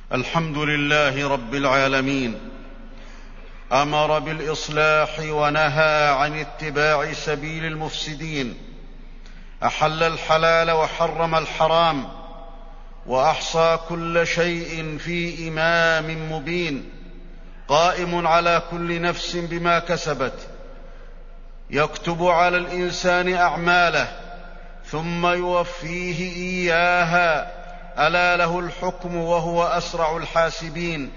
الحمد لله رب العالمين، أمر بالإصلاح ونهى عن اتباع سبيل المفسدين، أحل الحلال وحرم الحرام، وأحصى كل شيء في إمام مبين، قائم على كل نفس بما كسبت، يكتب على الإنسان أعماله ثم يوفيه إياها، ألا له الحكم وهو أسرع الحاسبين.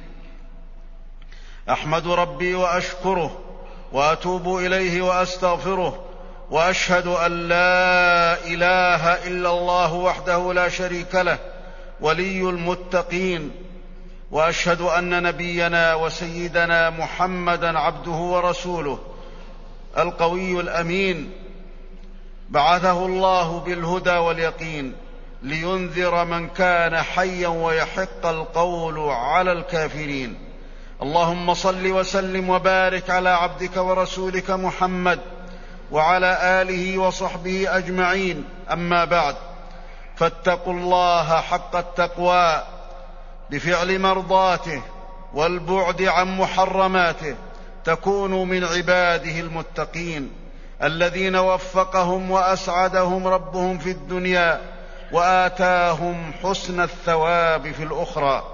أحمد ربي وأشكره وأتوب إليه وأستغفره، وأشهد أن لا إله إلا الله وحده لا شريك له ولي المتقين، وأشهد أن نبينا وسيدنا محمدًا عبده ورسوله القوي الأمين، بعثه الله بالهدى واليقين لينذر من كان حيا ويحق القول على الكافرين. اللهم صل وسلم وبارك على عبدك ورسولك محمد وعلى آله وصحبه أجمعين، أما بعد، فاتقوا الله حق التقوى بفعل مرضاته والبعد عن محرماته، تكونوا من عباده المتقين الذين وفقهم وأسعدهم ربهم في الدنيا وآتاهم حسن الثواب في الأخرى.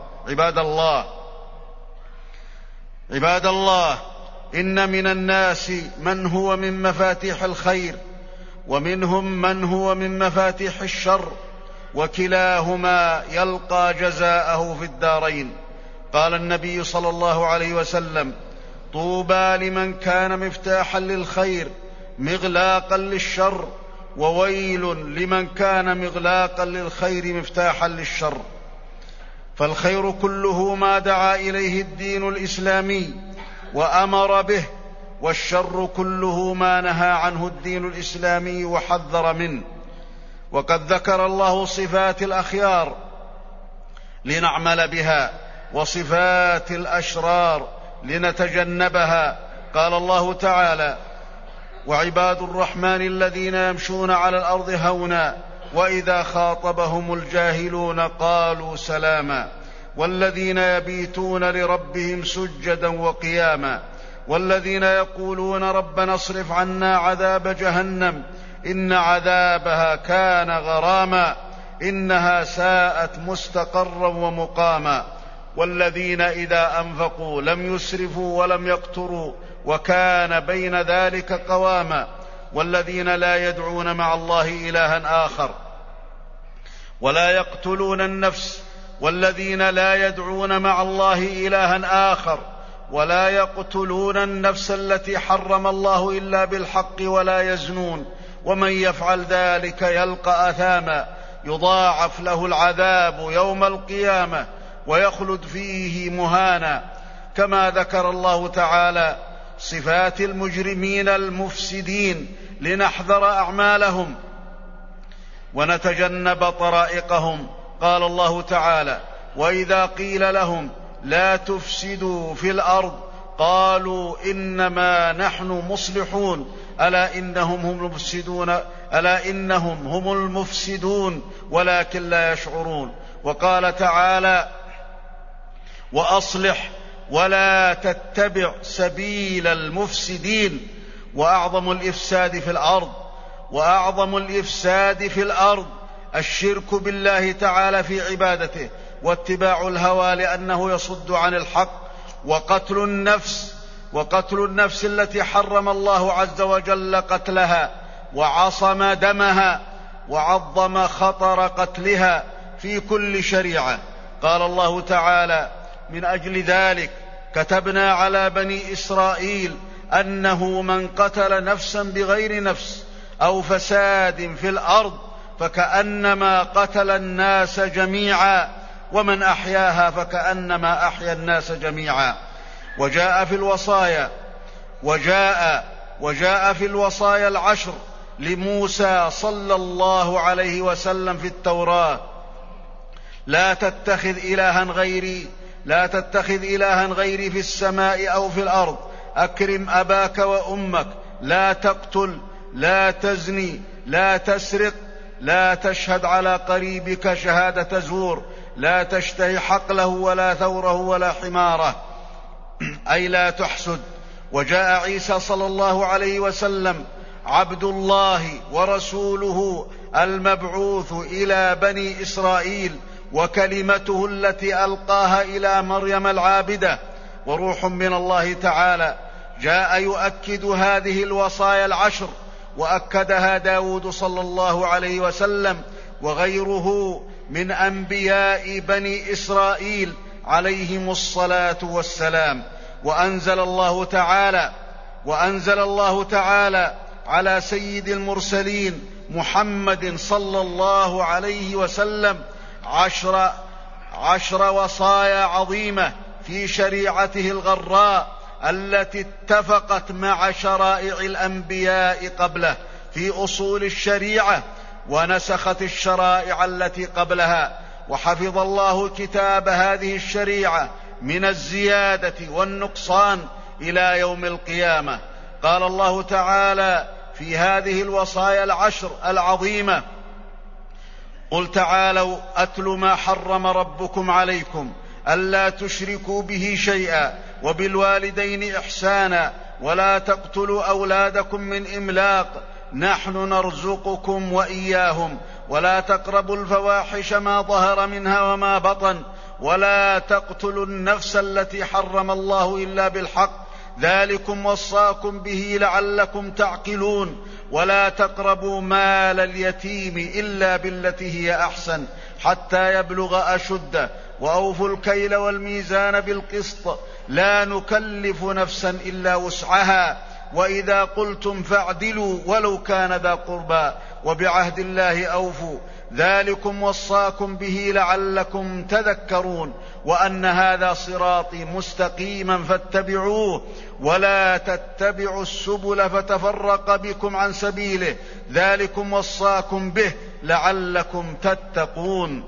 عباد الله، إن من الناس من هو من مفاتيح الخير، ومنهم من هو من مفاتيح الشر، وكلاهما يلقى جزاءه في الدارين. قال النبي صلى الله عليه وسلم: طوبى لمن كان مفتاحا للخير مغلاقا للشر، وويل لمن كان مغلاقا للخير مفتاحا للشر. فالخير كله ما دعا إليه الدين الإسلامي وأمر به، والشر كله ما نهى عنه الدين الإسلامي وحذر منه. وقد ذكر الله صفات الأخيار لنعمل بها، وصفات الأشرار لنتجنبها. قال الله تعالى: وعباد الرحمن الذين يمشون على الأرض هونا وإذا خاطبهم الجاهلون قالوا سلاما، والذين يبيتون لربهم سجدا وقياما، والذين يقولون ربنا اصرف عنا عذاب جهنم إن عذابها كان غراما إنها ساءت مستقرا ومقاما، والذين إذا أنفقوا لم يسرفوا ولم يقتروا وكان بين ذلك قواما، والذين لا يدعون مع الله إلها آخر ولا يقتلون النفس والذين لا يدعون مع الله إلها آخر ولا يقتلون النفس التي حرم الله إلا بالحق ولا يزنون، ومن يفعل ذلك يلقى أثاما يضاعف له العذاب يوم القيامة ويخلد فيه مهانا. كما ذكر الله تعالى صفات المجرمين المفسدين لنحذر أعمالهم ونتجنب طرائقهم. قال الله تعالى: وإذا قيل لهم لا تفسدوا في الأرض قالوا إنما نحن مصلحون ألا إنهم هم المفسدون ولكن لا يشعرون. وقال تعالى: وأصلح ولا تتبع سبيل المفسدين. وأعظم الإفساد في الأرض الشرك بالله تعالى في عبادته، واتباع الهوى لأنه يصد عن الحق، وقتل النفس التي حرم الله عز وجل قتلها وعصم دمها وعظم خطر قتلها في كل شريعة. قال الله تعالى: من أجل ذلك كتبنا على بني إسرائيل أنه من قتل نفسا بغير نفس أو فساد في الأرض فكأنما قتل الناس جميعا، ومن أحياها فكأنما أحيا الناس جميعا. وجاء في الوصايا العشر لموسى صلى الله عليه وسلم في التوراة: لا تتخذ إلها غيري في السماء أو في الأرض، أكرم أباك وأمك، لا تقتل، لا تزني، لا تسرق، لا تشهد على قريبك شهادة زور، لا تشتهي حقله ولا ثوره ولا حماره، أي لا تحسد. وجاء عيسى صلى الله عليه وسلم عبد الله ورسوله المبعوث إلى بني إسرائيل، وكلمته التي ألقاها إلى مريم العابدة، وروح من الله تعالى، جاء يؤكد هذه الوصايا العشر، وأكدها داود صلى الله عليه وسلم وغيره من أنبياء بني إسرائيل عليهم الصلاة والسلام. وأنزل الله تعالى على سيد المرسلين محمد صلى الله عليه وسلم 10 وصايا عظيمة في شريعته الغراء التي اتفقت مع شرائع الأنبياء قبله في أصول الشريعة، ونسخت الشرائع التي قبلها. وحفظ الله كتاب هذه الشريعة من الزيادة والنقصان إلى يوم القيامة. قال الله تعالى في هذه الوصايا العشر العظيمة: قل تعالوا أتل ما حرم ربكم عليكم ألا تشركوا به شيئا وبالوالدين إحسانا ولا تقتلوا أولادكم من إملاق نحن نرزقكم وإياهم ولا تقربوا الفواحش ما ظهر منها وما بطن ولا تقتلوا النفس التي حرم الله إلا بالحق ذلكم وصاكم به لعلكم تعقلون ولا تقربوا مال اليتيم إلا بالتي هي أحسن حتى يبلغ أشده وأوفوا الكيل والميزان بالقسط لا نكلف نفسا إلا وسعها وإذا قلتم فاعدلوا ولو كان ذا قربى وبعهد الله أوفوا ذلكم وصاكم به لعلكم تذكرون وأن هذا صراطي مستقيما فاتبعوه ولا تتبعوا السبل فتفرق بكم عن سبيله ذلكم وصاكم به لعلكم تتقون.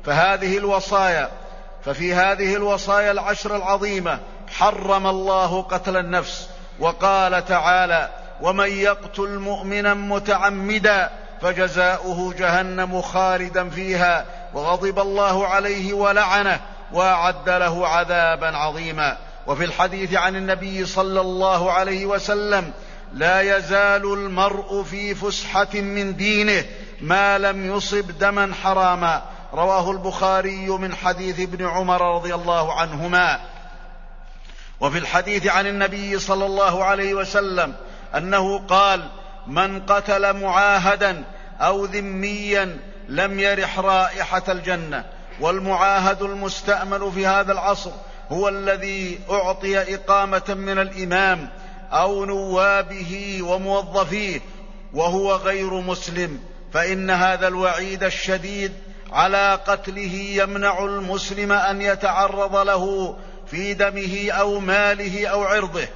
ففي هذه الوصايا العشر العظيمة حرم الله قتل النفس، وقال تعالى: ومن يقتل مؤمنا متعمدا فجزاؤه جهنم خالدا فيها وغضب الله عليه ولعنه وأعد له عذابا عظيما. وفي الحديث عن النبي صلى الله عليه وسلم: لا يزال المرء في فسحة من دينه ما لم يصب دما حراما، رواه البخاري من حديث ابن عمر رضي الله عنهما. وفي الحديث عن النبي صلى الله عليه وسلم أنه قال: من قتل معاهدا أو ذميا لم يرح رائحة الجنة. والمعاهد المستأمن في هذا العصر هو الذي أعطي إقامة من الإمام أو نوابه وموظفيه وهو غير مسلم، فإن هذا الوعيد الشديد على قتله يمنع المسلم أن يتعرض له في دمه أو ماله أو عرضه.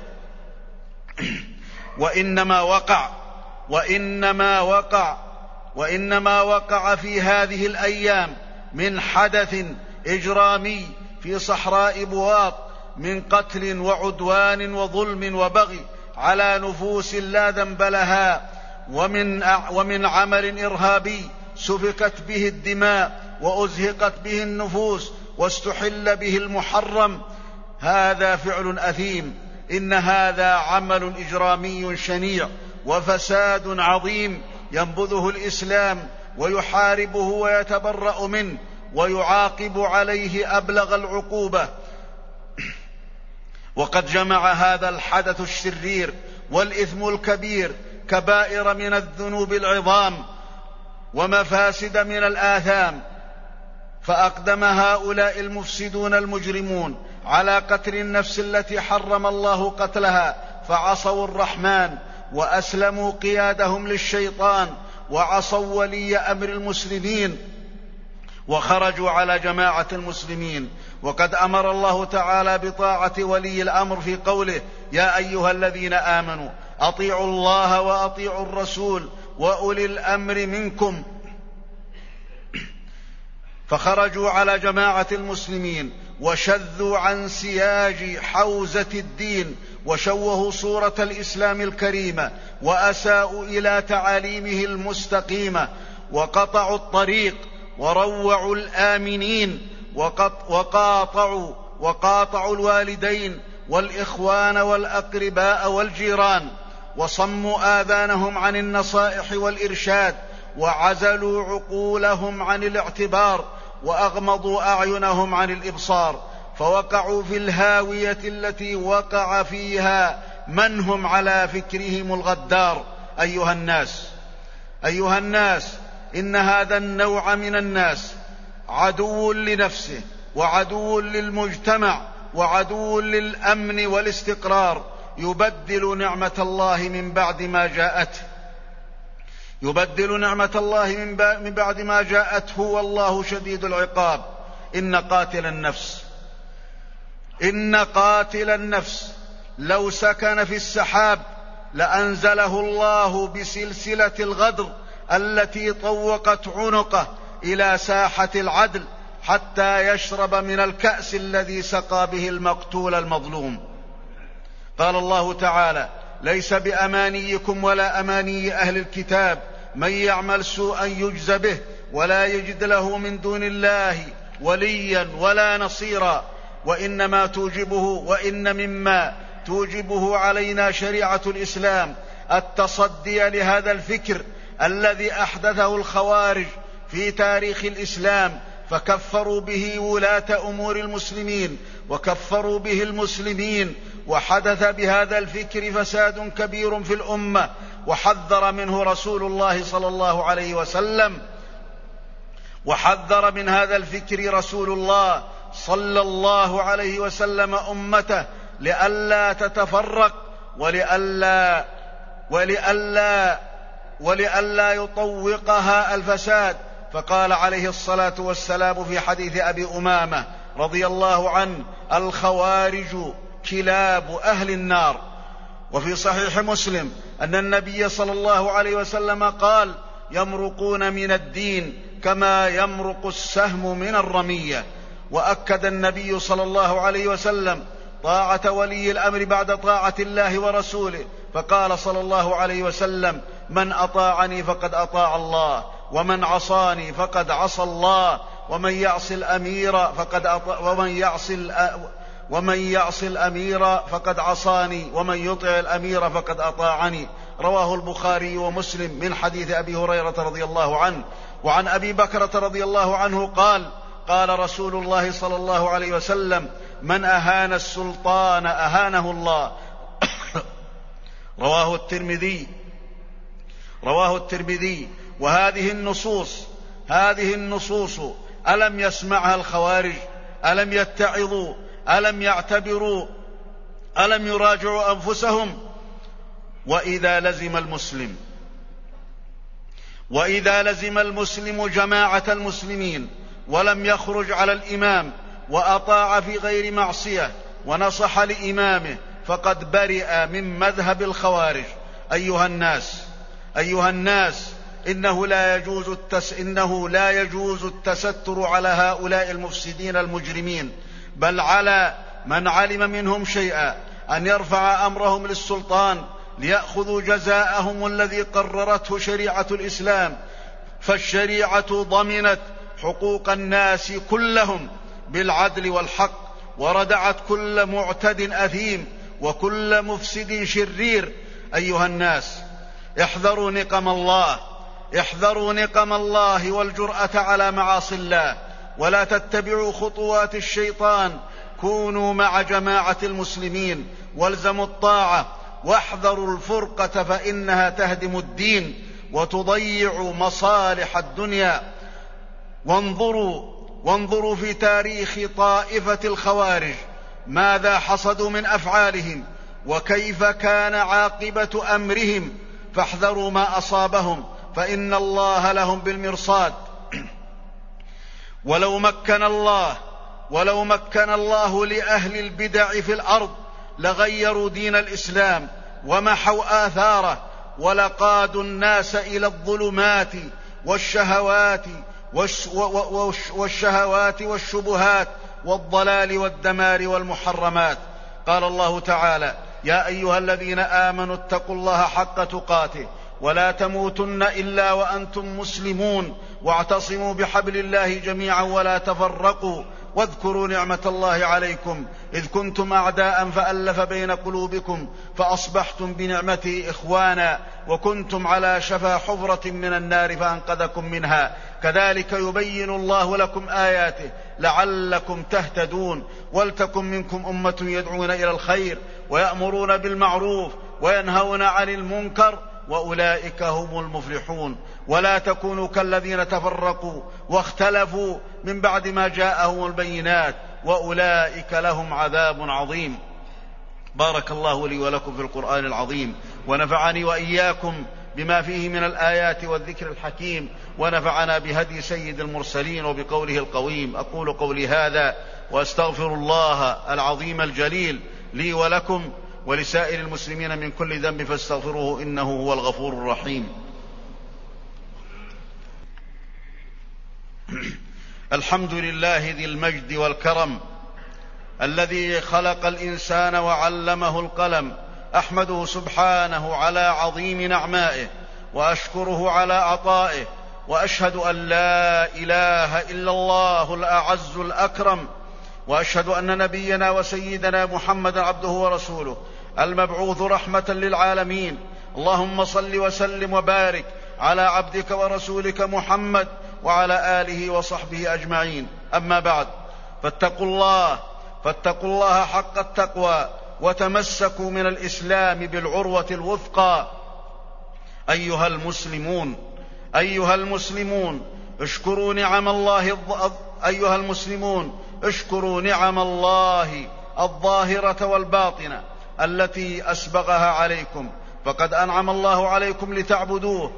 وإنما وقع في هذه الأيام من حدث إجرامي في صحراء بواط من قتل وعدوان وظلم وبغي على نفوس لا ذنب لها، ومن عمل إرهابي سفكت به الدماء وأزهقت به النفوس واستحل به المحرم. هذا فعل أثيم، إن هذا عمل إجرامي شنيع وفساد عظيم ينبذه الإسلام ويحاربه ويتبرأ منه ويعاقب عليه أبلغ العقوبة. وقد جمع هذا الحدث الشرير والإثم الكبير كبائر من الذنوب العظام ومفاسد من الآثام، فأقدم هؤلاء المفسدون المجرمون على قتل النفس التي حرم الله قتلها، فعصوا الرحمن وأسلموا قيادهم للشيطان وعصوا ولي أمر المسلمين وخرجوا على جماعة المسلمين. وقد أمر الله تعالى بطاعة ولي الأمر في قوله: يا أيها الذين آمنوا أطيعوا الله وأطيعوا الرسول وأولي الأمر منكم. فخرجوا على جماعة المسلمين وشذوا عن سياج حوزة الدين وشوهوا صورة الإسلام الكريمة وأساءوا إلى تعاليمه المستقيمة وقطعوا الطريق وروعوا الآمنين وقاطعوا الوالدين والإخوان والأقرباء والجيران، وصموا آذانهم عن النصائح والإرشاد، وعزلوا عقولهم عن الاعتبار، وأغمضوا أعينهم عن الإبصار، فوقعوا في الهاوية التي وقع فيها من هم على فكرهم الغدار. أيها الناس، إن هذا النوع من الناس عدو لنفسه، وعدو للمجتمع، وعدو للأمن والاستقرار، يبدل نعمة الله من بعد ما جاءته، والله شديد العقاب. إن قاتل النفس لو سكن في السحاب لأنزله الله بسلسلة الغدر التي طوقت عنقه إلى ساحة العدل حتى يشرب من الكأس الذي سقى به المقتول المظلوم. قال الله تعالى: ليس بأمانيكم ولا أماني أهل الكتاب من يعمل سوءا يجز به ولا يجد له من دون الله وليا ولا نصيرا. وإن مما توجبه علينا شريعة الإسلام التصدي لهذا الفكر الذي أحدثه الخوارج في تاريخ الإسلام، فكفروا به ولاة أمور المسلمين وكفروا به المسلمين، وحدث بهذا الفكر فساد كبير في الأمة، وحذر منه رسول الله صلى الله عليه وسلم، وحذر من هذا الفكر رسول الله صلى الله عليه وسلم أمته لئلا تتفرق ولئلا يطوقها الفساد. فقال عليه الصلاة والسلام في حديث أبي أمامة رضي الله عنه: الخوارج كلاب أهل النار. وفي صحيح مسلم أن النبي صلى الله عليه وسلم قال: يمرقون من الدين كما يمرق السهم من الرمية. وأكد النبي صلى الله عليه وسلم طاعة ولي الأمر بعد طاعة الله ورسوله، فقال صلى الله عليه وسلم: من أطاعني فقد أطاع الله، ومن عصاني فقد عصى الله، ومن يعص الأمير فقد عصاني، ومن يطع الأمير فقد أطاعني. رواه البخاري ومسلم من حديث أبي هريرة رضي الله عنه. وعن أبي بكرة رضي الله عنه قال: قال رسول الله صلى الله عليه وسلم: من أهان السلطان أهانه الله. رواه الترمذي. وهذه النصوص ألم يسمعها الخوارج؟ ألم يتعظوا؟ ألم يعتبروا؟ ألم يراجعوا أنفسهم؟ وإذا لزم المسلم جماعة المسلمين ولم يخرج على الإمام وأطاع في غير معصية ونصح لإمامه فقد برئ من مذهب الخوارج. أيها الناس، إنه لا يجوز التستر على هؤلاء المفسدين المجرمين، بل على من علم منهم شيئا أن يرفع أمرهم للسلطان ليأخذوا جزاءهم الذي قررته شريعة الإسلام. فالشريعة ضمنت حقوق الناس كلهم بالعدل والحق، وردعت كل معتد أثيم وكل مفسد شرير. أيها الناس، احذروا نقم الله والجرأة على معاصي الله، ولا تتبعوا خطوات الشيطان. كونوا مع جماعة المسلمين والزموا الطاعة، واحذروا الفرقة فإنها تهدم الدين وتضيع مصالح الدنيا. وانظروا في تاريخ طائفة الخوارج ماذا حصدوا من أفعالهم وكيف كان عاقبة أمرهم، فاحذروا ما أصابهم فإن الله لهم بالمرصاد. ولو مكن الله لأهل البدع في الأرض لغيروا دين الإسلام ومحوا آثاره، ولقادوا الناس إلى الظلمات والشهوات والشبهات والضلال والدمار والمحرمات. قال الله تعالى: يا أيها الذين آمنوا اتقوا الله حق تقاته ولا تموتن إلا وأنتم مسلمون، واعتصموا بحبل الله جميعا ولا تفرقوا، واذكروا نعمة الله عليكم إذ كنتم أعداء فألف بين قلوبكم فأصبحتم بنعمته إخوانا وكنتم على شفا حفرة من النار فأنقذكم منها كذلك يبين الله لكم آياته لعلكم تهتدون ولتكن منكم أمة يدعون إلى الخير ويأمرون بالمعروف وينهون عن المنكر وأولئك هم المفلحون ولا تكونوا كالذين تفرقوا واختلفوا من بعد ما جاءهم البينات وأولئك لهم عذاب عظيم. بارك الله لي ولكم في القرآن العظيم ونفعني وإياكم بما فيه من الآيات والذكر الحكيم ونفعنا بهدي سيد المرسلين وبقوله القويم. أقول قولي هذا وأستغفر الله العظيم الجليل لي ولكم ولسائر المسلمين من كل ذنب فاستغفروه إنه هو الغفور الرحيم. الحمد لله ذي المجد والكرم الذي خلق الإنسان وعلمه القلم. أحمده سبحانه على عظيم نعمائه وأشكره على عطائه وأشهد أن لا إله إلا الله الأعز الأكرم وأشهد أن نبينا وسيدنا محمدا عبده ورسوله المبعوث رحمة للعالمين. اللهم صل وسلم وبارك على عبدك ورسولك محمد وعلى آله وصحبه أجمعين. أما بعد فاتقوا الله حق التقوى وتمسكوا من الإسلام بالعروة الوثقى. أيها المسلمون اشكروا نعم الله الظاهرة والباطنة التي أسبغها عليكم فقد أنعم الله عليكم لتعبدوه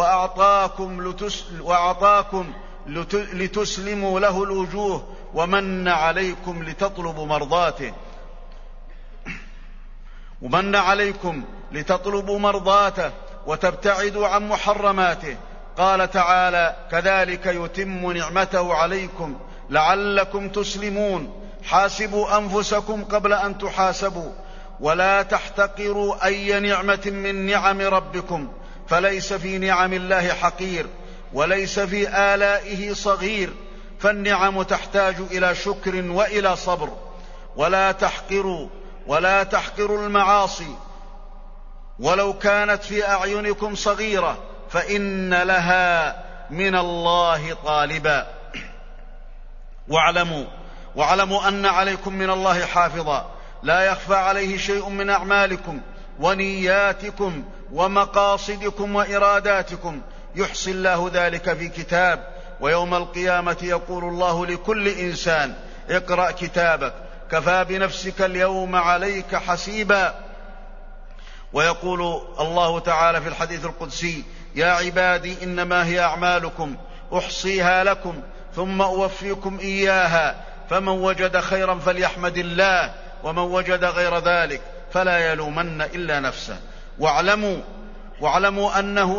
وأعطاكم لتسلموا له الوجوه ومن عليكم لتطلبوا مرضاته وتبتعدوا عن محرماته. قال تعالى كذلك يتم نعمته عليكم لعلكم تسلمون. حاسبوا أنفسكم قبل أن تحاسبوا ولا تحتقروا أي نعمة من نعم ربكم فليس في نعم الله حقير وليس في آلائه صغير فالنعم تحتاج إلى شكر وإلى صبر. ولا تحقروا المعاصي ولو كانت في أعينكم صغيرة فإن لها من الله طالبا. واعلموا أن عليكم من الله حافظا لا يخفى عليه شيء من أعمالكم ونياتكم ومقاصدكم وإراداتكم يحصي الله ذلك في كتاب ويوم القيامة يقول الله لكل إنسان اقرأ كتابك كفى بنفسك اليوم عليك حسيبا. ويقول الله تعالى في الحديث القدسي يا عبادي إنما هي أعمالكم أحصيها لكم ثم أوفيكم إياها فمن وجد خيرا فليحمد الله ومن وجد غير ذلك فلا يلومن إلا نفسه. واعلموا أنه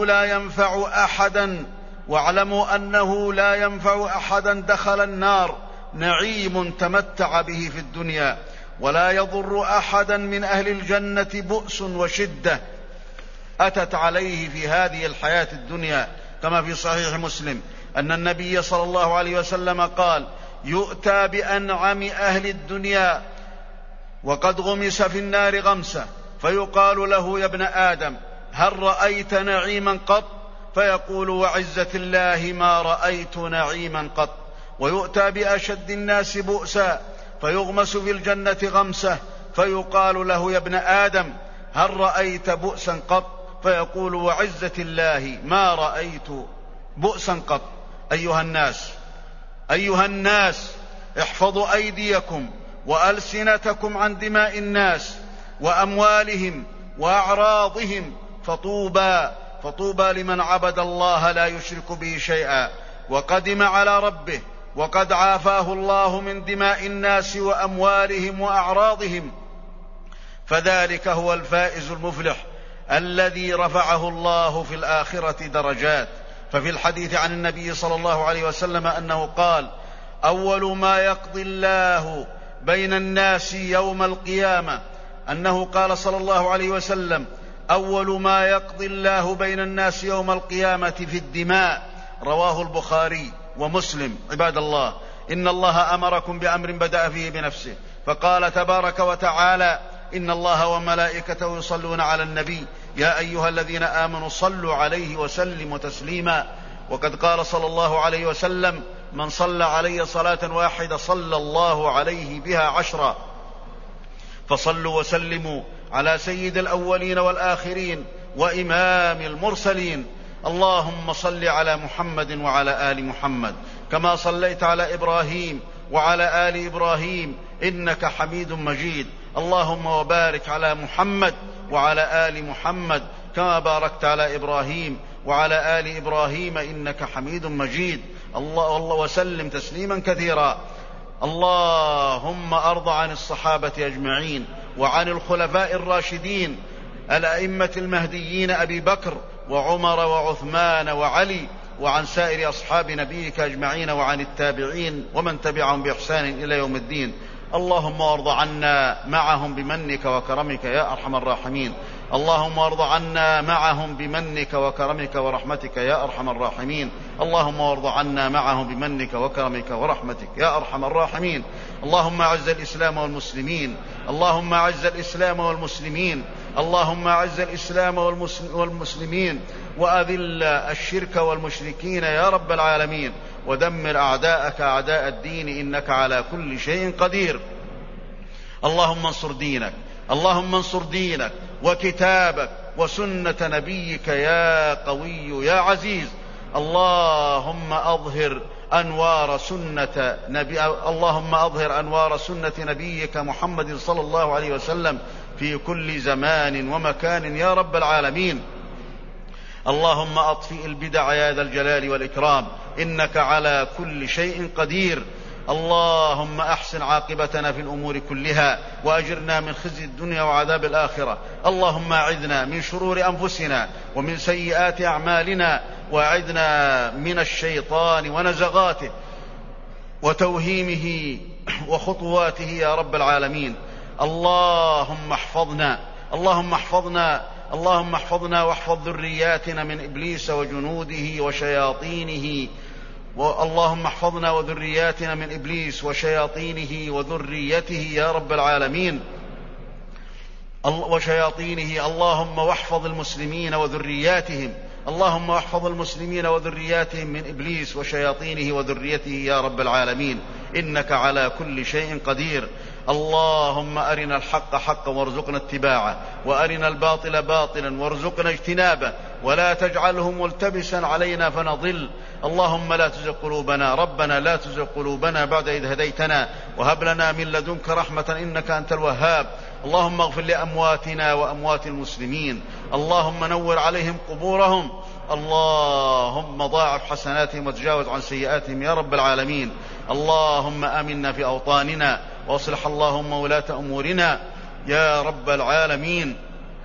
لا ينفع أحدا دخل النار نعيم تمتع به في الدنيا ولا يضر أحدا من أهل الجنة بؤس وشدة أتت عليه في هذه الحياة الدنيا كما في صحيح مسلم أن النبي صلى الله عليه وسلم قال يؤتى بأنعم أهل الدنيا وقد غمس في النار غمسة فيقال له يا ابن آدم هل رأيت نعيما قط فيقول وعزة الله ما رأيت نعيما قط. ويؤتى بأشد الناس بؤسا فيغمس في الجنة غمسة فيقال له يا ابن آدم هل رأيت بؤسا قط فيقول وعزة الله ما رأيت بؤسا قط. أيها الناس احفظوا أيديكم وألسنتكم عن دماء الناس وأموالهم وأعراضهم فطوبى لمن عبد الله لا يشرك به شيئا وقدم على ربه وقد عافاه الله من دماء الناس وأموالهم وأعراضهم فذلك هو الفائز المفلح الذي رفعه الله في الآخرة درجات. ففي الحديث عن النبي صلى الله عليه وسلم أنه قال أول ما يقضي الله بين الناس يوم القيامة أنه قال صلى الله عليه وسلم أول ما يقضي الله بين الناس يوم القيامة في الدماء رواه البخاري ومسلم. عباد الله إن الله أمركم بأمر بدأ فيه بنفسه، فقال تبارك وتعالى: إن الله وملائكته يصلون على النبي يا أيها الذين آمنوا صلوا عليه وسلموا تسليما. وقد قال صلى الله عليه وسلم: من صلى علي صلاة واحدة صلى الله عليه بها 10. فصلوا وسلموا على سيد الأولين والآخرين وإمام المرسلين. اللهم صل على محمد وعلى آل محمد كما صليت على إبراهيم وعلى آل إبراهيم إنك حميد مجيد. اللهم وبارك على محمد وعلى آل محمد كما باركت على إبراهيم وعلى آل إبراهيم إنك حميد مجيد. الله وسلم تسليما كثيرا. اللهم أرض عن الصحابة أجمعين وعن الخلفاء الراشدين الأئمة المهديين أبي بكر وعمر وعثمان وعلي، وعن سائر أصحاب نبيك أجمعين، وعن التابعين ومن تبعهم بإحسان إلى يوم الدين. اللهم وارض عنا معهم بمنك وكرمك يا أرحم الراحمين. اللهم وارض عنا معهم بمنك وكرمك ورحمتك يا أرحم الراحمين. اللهم وارض عنا معهم بمنك وكرمك ورحمتك يا أرحم الراحمين. اللهم أعز الإسلام والمسلمين. اللهم أعز الإسلام والمسلمين. اللهم أعز الإسلام والمسلمين وأذل الشرك والمشركين يا رب العالمين، ودمر أعداءك أعداء الدين إنك على كل شيء قدير. اللهم انصر دينك، اللهم انصر دينك وكتابك وسنة نبيك يا قوي يا عزيز. اللهم أظهر أنوار سنة نبيك محمد صلى الله عليه وسلم في كل زمان ومكان يا رب العالمين. اللهم أطفئ البدع يا ذا الجلال والإكرام إنك على كل شيء قدير. اللهم أحسن عاقبتنا في الأمور كلها وأجرنا من خزي الدنيا وعذاب الآخرة. اللهم أعذنا من شرور أنفسنا ومن سيئات أعمالنا، وأعذنا من الشيطان ونزغاته وتوهيمه وخطواته يا رب العالمين. اللهم احفظنا، اللهم احفظنا، اللهم احفظنا واحفظ ذرياتنا من إبليس وجنوده وشياطينه. اللهم احفظنا وذرياتنا من إبليس وشياطينه وذريته يا رب العالمين وشياطينه. اللهم واحفظ المسلمين وذرياتهم، اللهم واحفظ المسلمين وذرياتهم من إبليس وشياطينه وذريته يا رب العالمين إنك على كل شيء قدير. اللهم أرنا الحق حقا وارزقنا اتباعه، وأرنا الباطل باطلا وارزقنا اجتنابه، ولا تجعله ملتبسا علينا فنضل. اللهم لا تزغ قلوبنا، ربنا لا تزغ قلوبنا بعد إذ هديتنا وهب لنا من لدنك رحمة إنك أنت الوهاب. اللهم اغفر لأمواتنا وأموات المسلمين، اللهم نور عليهم قبورهم، اللهم ضاعف حسناتهم وتجاوز عن سيئاتهم يا رب العالمين. اللهم آمنا في أوطاننا واصلح اللهم ولاة أمورنا يا رب العالمين.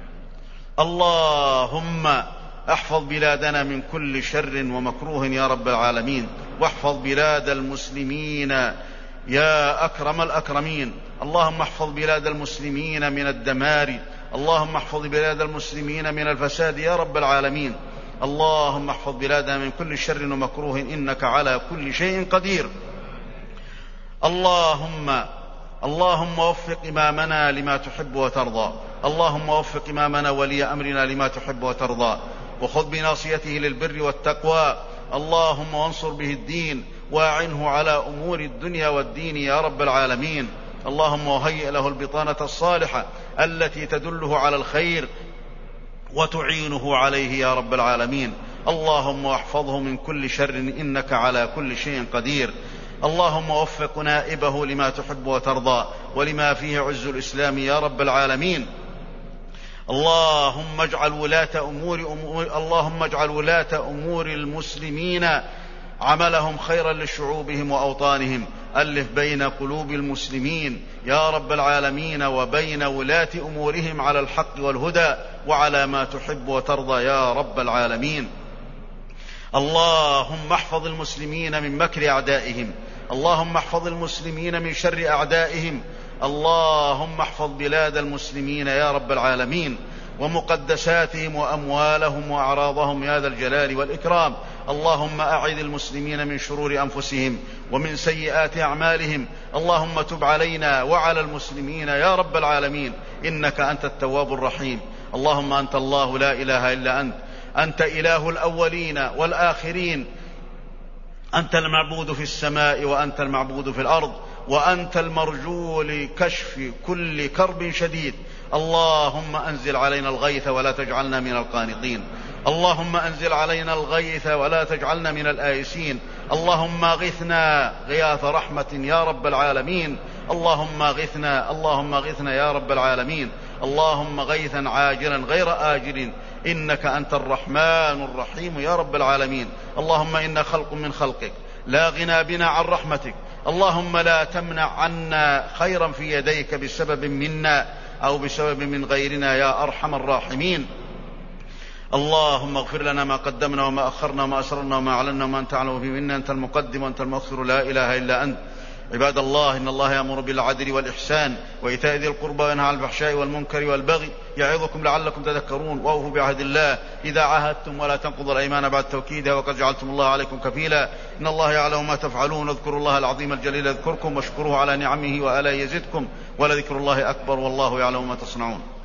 اللهم احفظ بلادنا من كل شر ومكروه يا رب العالمين، واحفظ بلاد المسلمين يا أكرم الأكرمين. اللهم احفظ بلاد المسلمين من الدمار، اللهم احفظ بلاد المسلمين من الفساد يا رب العالمين. اللهم احفظ بلادنا من كل شر ومكروه إنك على كل شيء قدير. اللهم وفق إمامنا لما تحب وترضى، اللهم وفق إمامنا ولي أمرنا لما تحب وترضى، وخذ بناصيته للبر والتقوى. اللهم وانصر به الدين واعنه على أمور الدنيا والدين يا رب العالمين. اللهم وهيئ له البطانة الصالحة التي تدله على الخير وتعينه عليه يا رب العالمين. اللهم واحفظه من كل شر إنك على كل شيء قدير. اللهم وفق نائبه لما تحب وترضى ولما فيه عز الإسلام يا رب العالمين. اللهم اجعل ولاة أمور المسلمين عملهم خيرا لشعوبهم وأوطانهم. ألف بين قلوب المسلمين يا رب العالمين وبين ولاة أمورهم على الحق والهدى وعلى ما تحب وترضى يا رب العالمين. اللهم احفظ المسلمين من مكر أعدائهم، اللهم احفظ المسلمين من شر أعدائهم. اللهم احفظ بلاد المسلمين يا رب العالمين ومقدساتهم وأموالهم وأعراضهم يا ذا الجلال والإكرام. اللهم أعذ المسلمين من شرور أنفسهم ومن سيئات أعمالهم. اللهم تب علينا وعلى المسلمين يا رب العالمين، إنك أنت التواب الرحيم. اللهم أنت الله لا إله إلا أنت، أنت إله الأولين والآخرين، أنت المعبود في السماء وأنت المعبود في الأرض، وأنت المرجو لكشف كل كرب شديد. اللهم أنزل علينا الغيث ولا تجعلنا من القانطين. اللهم أنزل علينا الغيث ولا تجعلنا من الآيسين. اللهم اغثنا غياث رحمة يا رب العالمين. اللهم اغثنا، اللهم اغثنا يا رب العالمين. اللهم غيثا عاجلا غير آجل، إنك أنت الرحمن الرحيم يا رب العالمين. اللهم إنا خلق من خلقك لا غنى بنا عن رحمتك. اللهم لا تمنع عنا خيرا في يديك بسبب منا أو بسبب من غيرنا يا أرحم الراحمين. اللهم اغفر لنا ما قدمنا وما أخرنا وما أسررنا وما أعلنا وما أنت أعلم به منا، أنت المقدم وأنت المؤخر لا إله إلا أنت. عباد الله، إن الله يأمر بالعدل والإحسان وإيتاء ذي القربى وينهى عن الفحشاء والمنكر والبغي يعظكم لعلكم تذكرون. وأوفوا بعهد الله إذا عاهدتم ولا تنقضوا الأيمان بعد توكيدها وقد جعلتم الله عليكم كفيلا. إن الله يعلم ما تفعلون. اذكروا الله العظيم الجليل يذكركم واشكروه على نعمه وآلائه يزدكم ولذكر الله أكبر والله يعلم ما تصنعون.